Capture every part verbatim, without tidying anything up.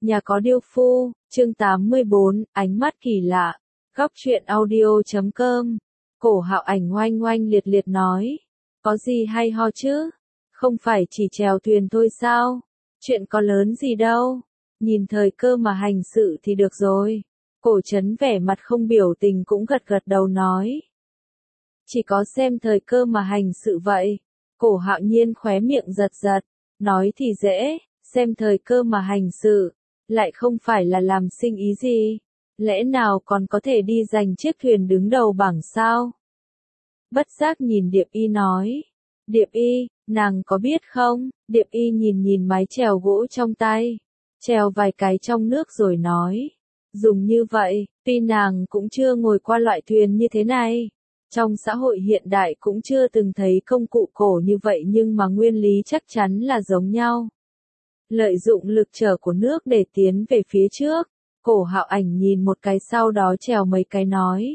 Nhà có điêu phu, chương tám mươi bốn, ánh mắt kỳ lạ. Góc truyện audio chấm com. Cổ Hạo Ảnh oanh oanh liệt liệt nói. Có gì hay ho chứ? Không phải chỉ chèo thuyền thôi sao? Chuyện có lớn gì đâu. Nhìn thời cơ mà hành sự thì được rồi. Cổ Trấn vẻ mặt không biểu tình cũng gật gật đầu nói. Chỉ có xem thời cơ mà hành sự vậy. Cổ Hạo Nhiên khóe miệng giật giật. Nói thì dễ, xem thời cơ mà hành sự. Lại không phải là làm sinh ý gì. Lẽ nào còn có thể đi giành chiếc thuyền đứng đầu bảng sao? Bất giác nhìn Điệp Y nói. Điệp Y, nàng có biết không? Điệp Y nhìn nhìn mái chèo gỗ trong tay. Chèo vài cái trong nước rồi nói. Dùng như vậy, tuy nàng cũng chưa ngồi qua loại thuyền như thế này. Trong xã hội hiện đại cũng chưa từng thấy công cụ cổ như vậy nhưng mà nguyên lý chắc chắn là giống nhau. Lợi dụng lực trở của nước để tiến về phía trước. Cổ Hạo Ảnh nhìn một cái sau đó chèo mấy cái nói.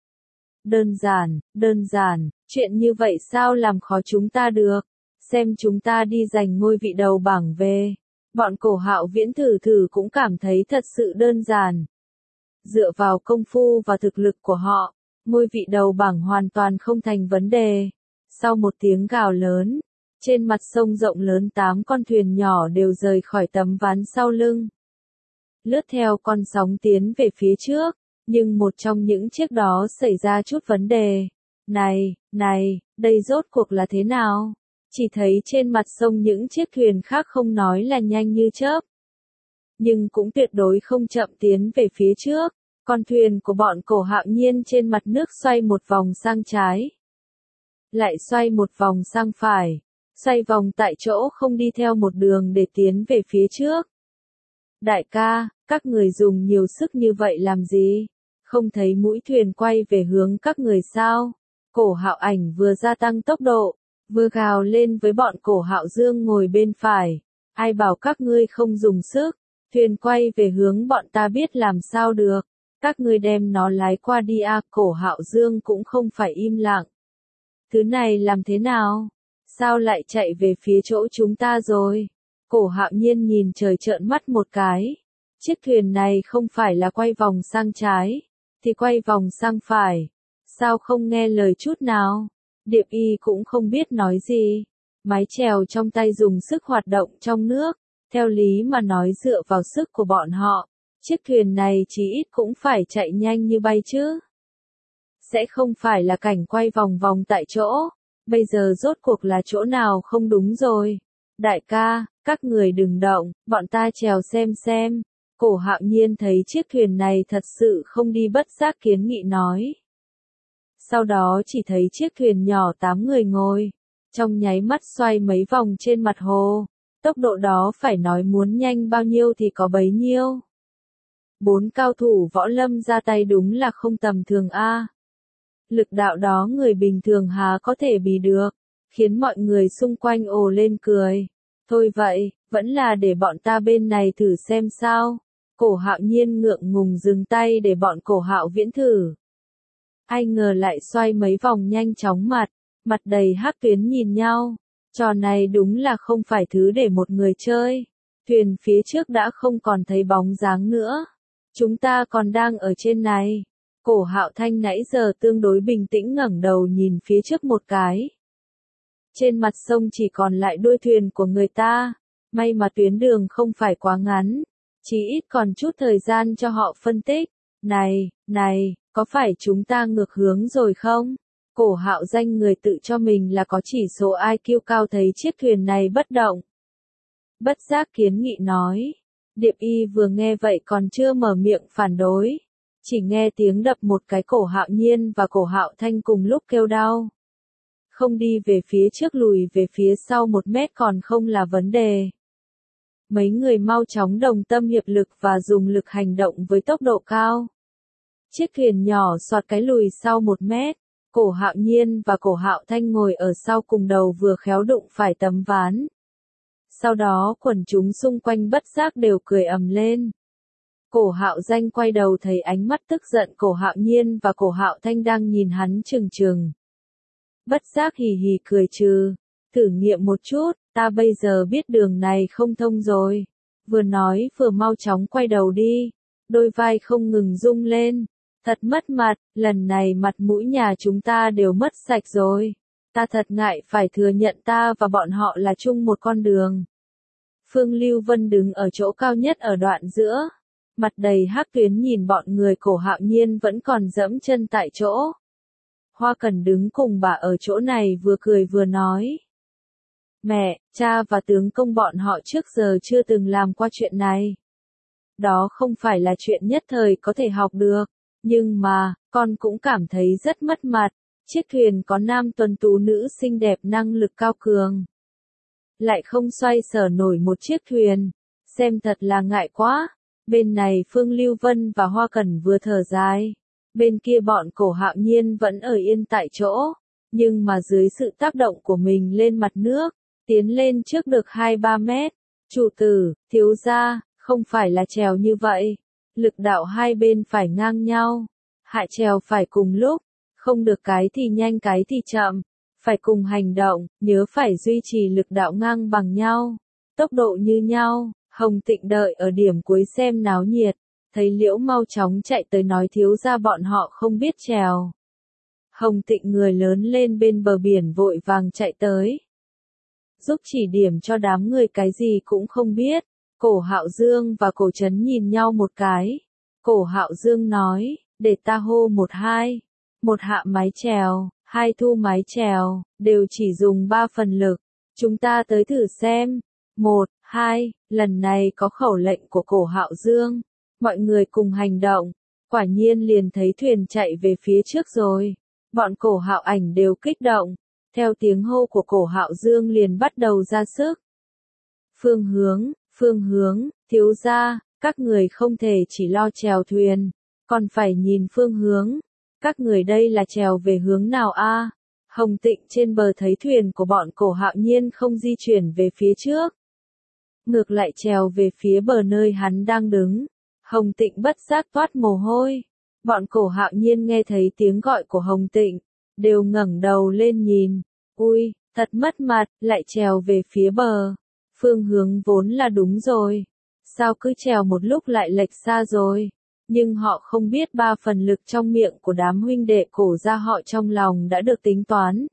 Đơn giản, đơn giản, chuyện như vậy sao làm khó chúng ta được. Xem chúng ta đi giành ngôi vị đầu bảng về. Bọn Cổ Hạo Viễn thử thử cũng cảm thấy thật sự đơn giản. Dựa vào công phu và thực lực của họ, ngôi vị đầu bảng hoàn toàn không thành vấn đề. Sau một tiếng gào lớn, trên mặt sông rộng lớn tám con thuyền nhỏ đều rời khỏi tấm ván sau lưng. Lướt theo con sóng tiến về phía trước, nhưng một trong những chiếc đó xảy ra chút vấn đề. Này, này, đây rốt cuộc là thế nào? Chỉ thấy trên mặt sông những chiếc thuyền khác không nói là nhanh như chớp, nhưng cũng tuyệt đối không chậm tiến về phía trước. Con thuyền của bọn Cổ Hạo Nhiên trên mặt nước xoay một vòng sang trái, lại xoay một vòng sang phải, xoay vòng tại chỗ không đi theo một đường để tiến về phía trước. Đại ca, các người dùng nhiều sức như vậy làm gì? Không thấy mũi thuyền quay về hướng các người sao? Cổ Hạo Ảnh vừa gia tăng tốc độ, vừa gào lên với bọn Cổ Hạo Dương ngồi bên phải. Ai bảo các ngươi không dùng sức? Thuyền quay về hướng bọn ta biết làm sao được. Các ngươi đem nó lái qua đi à. Cổ Hạo Dương cũng không phải im lặng. Thứ này làm thế nào? Sao lại chạy về phía chỗ chúng ta rồi? Cổ Hạo Nhiên nhìn trời trợn mắt một cái. Chiếc thuyền này không phải là quay vòng sang trái, thì quay vòng sang phải. Sao không nghe lời chút nào? Điệp Y cũng không biết nói gì. Mái chèo trong tay dùng sức hoạt động trong nước. Theo lý mà nói dựa vào sức của bọn họ, chiếc thuyền này chí ít cũng phải chạy nhanh như bay chứ. Sẽ không phải là cảnh quay vòng vòng tại chỗ. Bây giờ rốt cuộc là chỗ nào không đúng rồi. Đại ca, các người đừng động, bọn ta chèo xem xem. Cổ Hạo Nhiên thấy chiếc thuyền này thật sự không đi bất giác kiến nghị nói. Sau đó chỉ thấy chiếc thuyền nhỏ tám người ngồi, trong nháy mắt xoay mấy vòng trên mặt hồ. Tốc độ đó phải nói muốn nhanh bao nhiêu thì có bấy nhiêu. Bốn cao thủ võ lâm ra tay đúng là không tầm thường a. Lực đạo đó người bình thường há có thể bì được, khiến mọi người xung quanh ồ lên cười. Thôi vậy, vẫn là để bọn ta bên này thử xem sao. Cổ Hạo Nhiên ngượng ngùng dừng tay để bọn Cổ Hạo Viễn thử. Ai ngờ lại xoay mấy vòng nhanh chóng mặt, mặt đầy hắc tuyến nhìn nhau. Trò này đúng là không phải thứ để một người chơi. Thuyền phía trước đã không còn thấy bóng dáng nữa. Chúng ta còn đang ở trên này. Cổ Hạo Thanh nãy giờ tương đối bình tĩnh ngẩng đầu nhìn phía trước một cái. Trên mặt sông chỉ còn lại đuôi thuyền của người ta. May mà tuyến đường không phải quá ngắn. Chỉ ít còn chút thời gian cho họ phân tích. Này, này, có phải chúng ta ngược hướng rồi không? Cổ Hạo Danh người tự cho mình là có chỉ số i kiu cao thấy chiếc thuyền này bất động. Bất giác kiến nghị nói. Điệp Y vừa nghe vậy còn chưa mở miệng phản đối. Chỉ nghe tiếng đập một cái Cổ Hạo Nhiên và Cổ Hạo Thanh cùng lúc kêu đau. Không đi về phía trước lùi về phía sau một mét còn không là vấn đề. Mấy người mau chóng đồng tâm hiệp lực và dùng lực hành động với tốc độ cao. Chiếc thuyền nhỏ xoạt cái lùi sau một mét. Cổ Hạo Nhiên và Cổ Hạo Thanh ngồi ở sau cùng đầu vừa khéo đụng phải tấm ván. Sau đó quần chúng xung quanh bất giác đều cười ầm lên. Cổ Hạo Danh quay đầu thấy ánh mắt tức giận Cổ Hạo Nhiên và Cổ Hạo Thanh đang nhìn hắn trừng trừng. Bất giác hì hì cười trừ. Thử nghiệm một chút, ta bây giờ biết đường này không thông rồi. Vừa nói vừa mau chóng quay đầu đi, đôi vai không ngừng rung lên. Thật mất mặt, lần này mặt mũi nhà chúng ta đều mất sạch rồi. Ta thật ngại phải thừa nhận ta và bọn họ là chung một con đường. Phương Lưu Vân đứng ở chỗ cao nhất ở đoạn giữa, mặt đầy hắc tuyến nhìn bọn người Cổ Hạo Nhiên vẫn còn dẫm chân tại chỗ. Hoa Cẩn đứng cùng bà ở chỗ này vừa cười vừa nói. Mẹ, cha và tướng công bọn họ trước giờ chưa từng làm qua chuyện này. Đó không phải là chuyện nhất thời có thể học được, nhưng mà, con cũng cảm thấy rất mất mặt. Chiếc thuyền có nam tuấn tú nữ xinh đẹp năng lực cao cường. Lại không xoay sở nổi một chiếc thuyền, xem thật là ngại quá. Bên này Phương Lưu Vân và Hoa Cẩn vừa thở dài. Bên kia bọn Cổ Hạo Nhiên vẫn ở yên tại chỗ, nhưng mà dưới sự tác động của mình lên mặt nước, tiến lên trước được hai ba mét. Chủ tử, thiếu gia, không phải là chèo như vậy. Lực đạo hai bên phải ngang nhau. Hạ chèo phải cùng lúc, không được cái thì nhanh cái thì chậm. Phải cùng hành động, nhớ phải duy trì lực đạo ngang bằng nhau. Tốc độ như nhau. Hồng Tịnh đợi ở điểm cuối xem náo nhiệt. Thấy Liễu mau chóng chạy tới nói thiếu gia bọn họ không biết chèo. Hồng Tịnh người lớn lên bên bờ biển vội vàng chạy tới. Giúp chỉ điểm cho đám người cái gì cũng không biết. Cổ Hạo Dương và Cổ Trấn nhìn nhau một cái. Cổ Hạo Dương nói, để ta hô một hai. Một hạ mái chèo, hai thu mái chèo, đều chỉ dùng ba phần lực. Chúng ta tới thử xem. Một, hai, lần này có khẩu lệnh của Cổ Hạo Dương. Mọi người cùng hành động. Quả nhiên liền thấy thuyền chạy về phía trước rồi. Bọn Cổ Hạo Ảnh đều kích động. Theo tiếng hô của Cổ Hạo Dương liền bắt đầu ra sức. Phương hướng, phương hướng, thiếu gia, các người không thể chỉ lo chèo thuyền, còn phải nhìn phương hướng. Các người đây là chèo về hướng nào a? Hồng Tịnh trên bờ thấy thuyền của bọn Cổ Hạo Nhiên không di chuyển về phía trước. Ngược lại chèo về phía bờ nơi hắn đang đứng. Hồng Tịnh bất giác toát mồ hôi. Bọn Cổ Hạo Nhiên nghe thấy tiếng gọi của Hồng Tịnh, đều ngẩng đầu lên nhìn. Ui, thật mất mặt, lại chèo về phía bờ. Phương hướng vốn là đúng rồi. Sao cứ chèo một lúc lại lệch xa rồi. Nhưng họ không biết ba phần lực trong miệng của đám huynh đệ Cổ gia họ trong lòng đã được tính toán.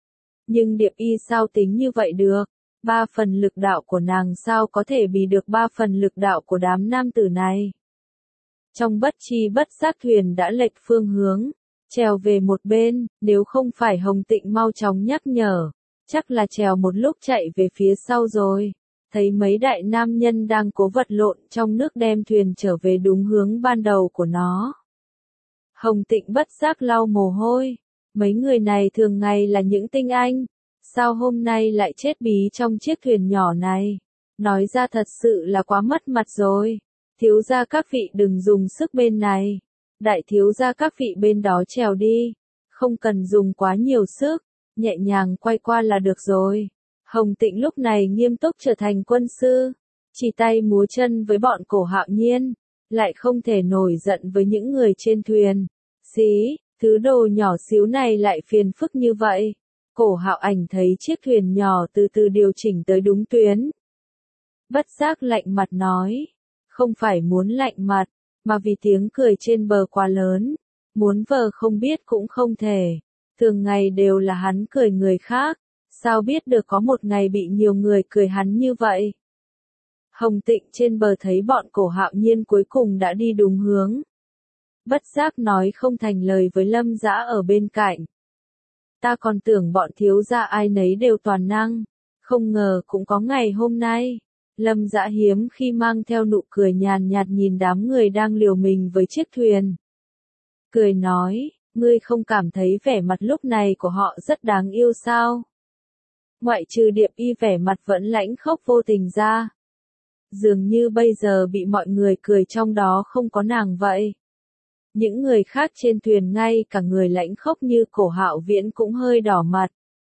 Nhưng Điệp Y sao tính như vậy được? Ba phần lực đạo của nàng sao có thể bì được ba phần lực đạo của đám nam tử này? Trong bất chi bất giác thuyền đã lệch phương hướng, chèo về một bên, nếu không phải Hồng Tịnh mau chóng nhắc nhở, chắc là chèo một lúc chạy về phía sau rồi. Thấy mấy đại nam nhân đang cố vật lộn trong nước đem thuyền trở về đúng hướng ban đầu của nó. Hồng Tịnh bất giác lau mồ hôi, mấy người này thường ngày là những tinh anh, sao hôm nay lại chết bí trong chiếc thuyền nhỏ này? Nói ra thật sự là quá mất mặt rồi. Thiếu gia các vị đừng dùng sức bên này. Đại thiếu gia các vị bên đó chèo đi. Không cần dùng quá nhiều sức. Nhẹ nhàng quay qua là được rồi. Hồng Tịnh lúc này nghiêm túc trở thành quân sư. Chỉ tay múa chân với bọn Cổ Hạo Nhiên. Lại không thể nổi giận với những người trên thuyền. Xí, thứ đồ nhỏ xíu này lại phiền phức như vậy. Cổ Hạo Ảnh thấy chiếc thuyền nhỏ từ từ điều chỉnh tới đúng tuyến. Bất giác lạnh mặt nói. Không phải muốn lạnh mặt, mà vì tiếng cười trên bờ quá lớn. Muốn vờ không biết cũng không thể. Thường ngày đều là hắn cười người khác. Sao biết được có một ngày bị nhiều người cười hắn như vậy? Hồng Tịnh trên bờ thấy bọn Cổ Hạo Nhiên cuối cùng đã đi đúng hướng. Bất giác nói không thành lời với Lâm Dã ở bên cạnh. Ta còn tưởng bọn thiếu gia ai nấy đều toàn năng. Không ngờ cũng có ngày hôm nay. Lâm Dã hiếm khi mang theo nụ cười nhàn nhạt nhìn đám người đang liều mình với chiếc thuyền. Cười nói, ngươi không cảm thấy vẻ mặt lúc này của họ rất đáng yêu sao? Ngoại trừ Điệp Y vẻ mặt vẫn lãnh khốc vô tình ra. Dường như bây giờ bị mọi người cười trong đó không có nàng vậy. Những người khác trên thuyền ngay cả người lãnh khốc như Cổ Hạo Viễn cũng hơi đỏ mặt.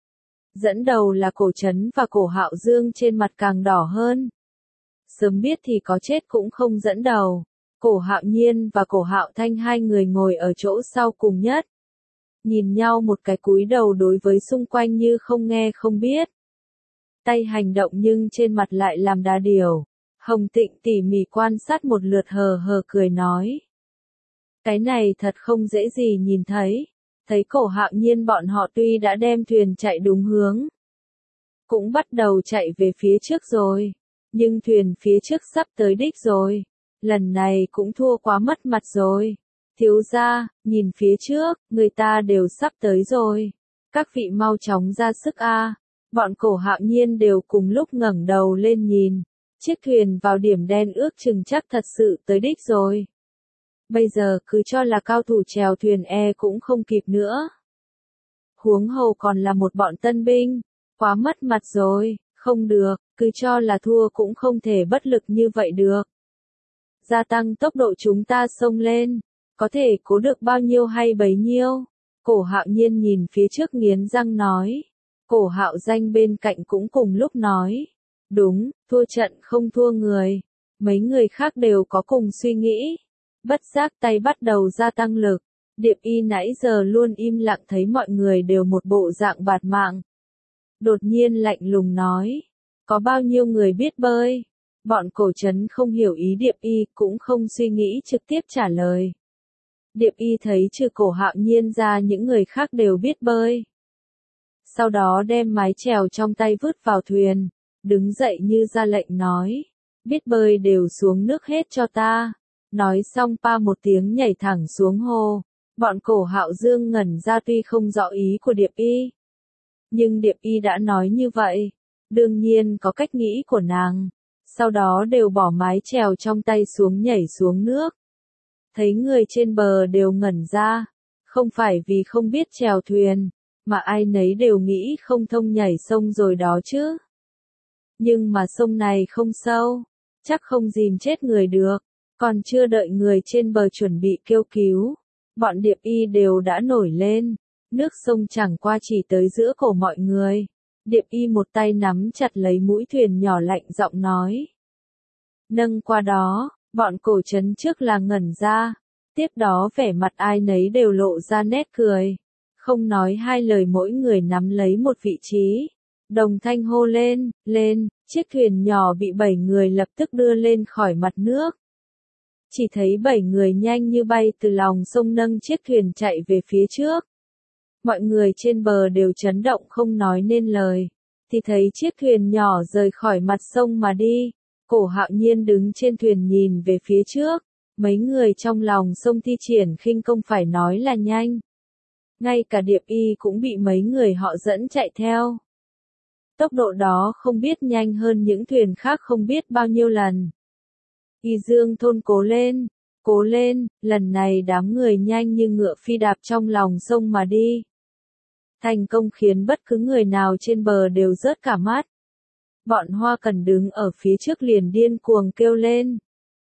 Dẫn đầu là Cổ Trấn và Cổ Hạo Dương trên mặt càng đỏ hơn. Sớm biết thì có chết cũng không dẫn đầu. Cổ Hạo Nhiên và Cổ Hạo Thanh hai người ngồi ở chỗ sau cùng nhất. Nhìn nhau một cái cúi đầu đối với xung quanh như không nghe không biết. Tay hành động nhưng trên mặt lại làm đà điểu. Hồng Tịnh tỉ mỉ quan sát một lượt hờ hờ cười nói. Cái này thật không dễ gì nhìn thấy. Thấy Cổ Hạo Nhiên bọn họ tuy đã đem thuyền chạy đúng hướng, cũng bắt đầu chạy về phía trước rồi. Nhưng thuyền phía trước sắp tới đích rồi. Lần này cũng thua quá mất mặt rồi. Thiếu gia, nhìn phía trước, người ta đều sắp tới rồi. Các vị mau chóng ra sức a. Bọn Cổ Hạo Nhiên đều cùng lúc ngẩng đầu lên nhìn. Chiếc thuyền vào điểm đen ước chừng chắc thật sự tới đích rồi. Bây giờ cứ cho là cao thủ chèo thuyền e cũng không kịp nữa. Huống hồ còn là một bọn tân binh. Quá mất mặt rồi, không được, cứ cho là thua cũng không thể bất lực như vậy được. Gia tăng tốc độ chúng ta xông lên, có thể cố được bao nhiêu hay bấy nhiêu. Cổ Hạo Nhiên nhìn phía trước nghiến răng nói. Cổ Hạo Danh bên cạnh cũng cùng lúc nói. Đúng, thua trận không thua người. Mấy người khác đều có cùng suy nghĩ. Bất giác tay bắt đầu gia tăng lực. Điệp Y nãy giờ luôn im lặng thấy mọi người đều một bộ dạng bạt mạng. Đột nhiên lạnh lùng nói. Có bao nhiêu người biết bơi? Bọn Cổ Trấn không hiểu ý Điệp Y cũng không suy nghĩ trực tiếp trả lời. Điệp Y thấy trừ Cổ Hạo Nhiên ra những người khác đều biết bơi. Sau đó đem mái chèo trong tay vứt vào thuyền. Đứng dậy như ra lệnh nói. Biết bơi đều xuống nước hết cho ta. Nói xong pa một tiếng nhảy thẳng xuống hồ. Bọn Cổ Hạo Dương ngẩn ra tuy không rõ ý của Điệp Y. Nhưng Điệp Y đã nói như vậy. Đương nhiên có cách nghĩ của nàng. Sau đó đều bỏ mái chèo trong tay xuống nhảy xuống nước. Thấy người trên bờ đều ngẩn ra. Không phải vì không biết chèo thuyền. Mà ai nấy đều nghĩ không thông nhảy sông rồi đó chứ. Nhưng mà sông này không sâu. Chắc không dìm chết người được. Còn chưa đợi người trên bờ chuẩn bị kêu cứu. Bọn Điệp Y đều đã nổi lên. Nước sông chẳng qua chỉ tới giữa cổ mọi người. Điệp Y một tay nắm chặt lấy mũi thuyền nhỏ lạnh giọng nói. Nâng qua đó, bọn Cổ Trấn trước là ngẩn ra. Tiếp đó vẻ mặt ai nấy đều lộ ra nét cười. Không nói hai lời mỗi người nắm lấy một vị trí. Đồng thanh hô lên, lên, chiếc thuyền nhỏ bị bảy người lập tức đưa lên khỏi mặt nước. Chỉ thấy bảy người nhanh như bay từ lòng sông nâng chiếc thuyền chạy về phía trước. Mọi người trên bờ đều chấn động không nói nên lời. Thì thấy chiếc thuyền nhỏ rời khỏi mặt sông mà đi. Cổ Hạo Nhiên đứng trên thuyền nhìn về phía trước. Mấy người trong lòng sông thi triển khinh công phải nói là nhanh. Ngay cả Điệp Y cũng bị mấy người họ dẫn chạy theo. Tốc độ đó không biết nhanh hơn những thuyền khác không biết bao nhiêu lần. Y Dương Thôn cố lên, cố lên, lần này đám người nhanh như ngựa phi đạp trong lòng sông mà đi. Thành công khiến bất cứ người nào trên bờ đều rớt cả mắt. Bọn Hoa Cần đứng ở phía trước liền điên cuồng kêu lên.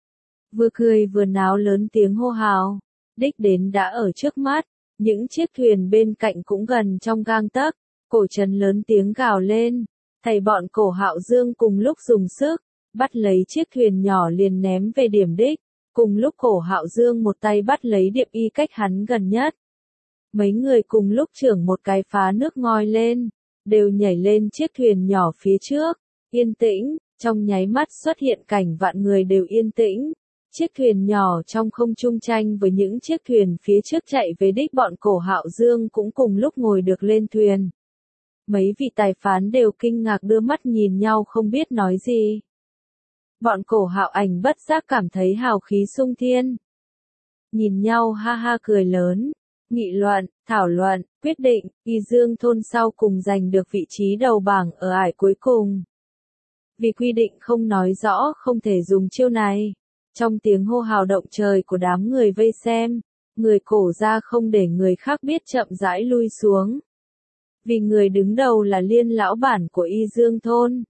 Vừa cười vừa náo lớn tiếng hô hào. Đích đến đã ở trước mắt, những chiếc thuyền bên cạnh cũng gần trong gang tấc. Cổ Trấn lớn tiếng gào lên. Thầy bọn Cổ Hạo Dương cùng lúc dùng sức. Bắt lấy chiếc thuyền nhỏ liền ném về điểm đích. Cùng lúc Cổ Hạo Dương một tay bắt lấy Điệp Y cách hắn gần nhất. Mấy người cùng lúc chưởng một cái phá nước ngoi lên. Đều nhảy lên chiếc thuyền nhỏ phía trước. Yên tĩnh, trong nháy mắt xuất hiện cảnh vạn người đều yên tĩnh. Chiếc thuyền nhỏ trong không trung tranh với những chiếc thuyền phía trước chạy về đích bọn Cổ Hạo Dương cũng cùng lúc ngồi được lên thuyền. Mấy vị tài phán đều kinh ngạc đưa mắt nhìn nhau không biết nói gì. Bọn Cổ Hạo Ảnh bất giác cảm thấy hào khí sung thiên. Nhìn nhau ha ha cười lớn, nghị luận, thảo luận, quyết định, Y Dương Thôn sau cùng giành được vị trí đầu bảng ở ải cuối cùng. Vì quy định không nói rõ không thể dùng chiêu này. Trong tiếng hô hào động trời của đám người vây xem, người Cổ ra không để người khác biết chậm rãi lui xuống. Vì người đứng đầu là Liên lão bản của Y Dương Thôn.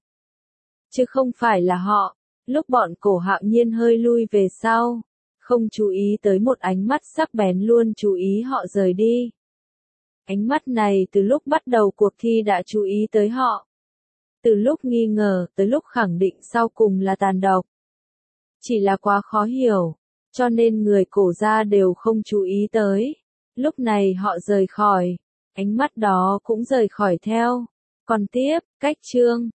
Chứ không phải là họ. Lúc bọn Cổ Hạo Nhiên hơi lui về sau, không chú ý tới một ánh mắt sắc bén luôn chú ý họ rời đi. Ánh mắt này từ lúc bắt đầu cuộc thi đã chú ý tới họ. Từ lúc nghi ngờ tới lúc khẳng định sau cùng là tàn độc. Chỉ là quá khó hiểu, cho nên người Cổ ra đều không chú ý tới. Lúc này họ rời khỏi, ánh mắt đó cũng rời khỏi theo. Còn tiếp, cách chương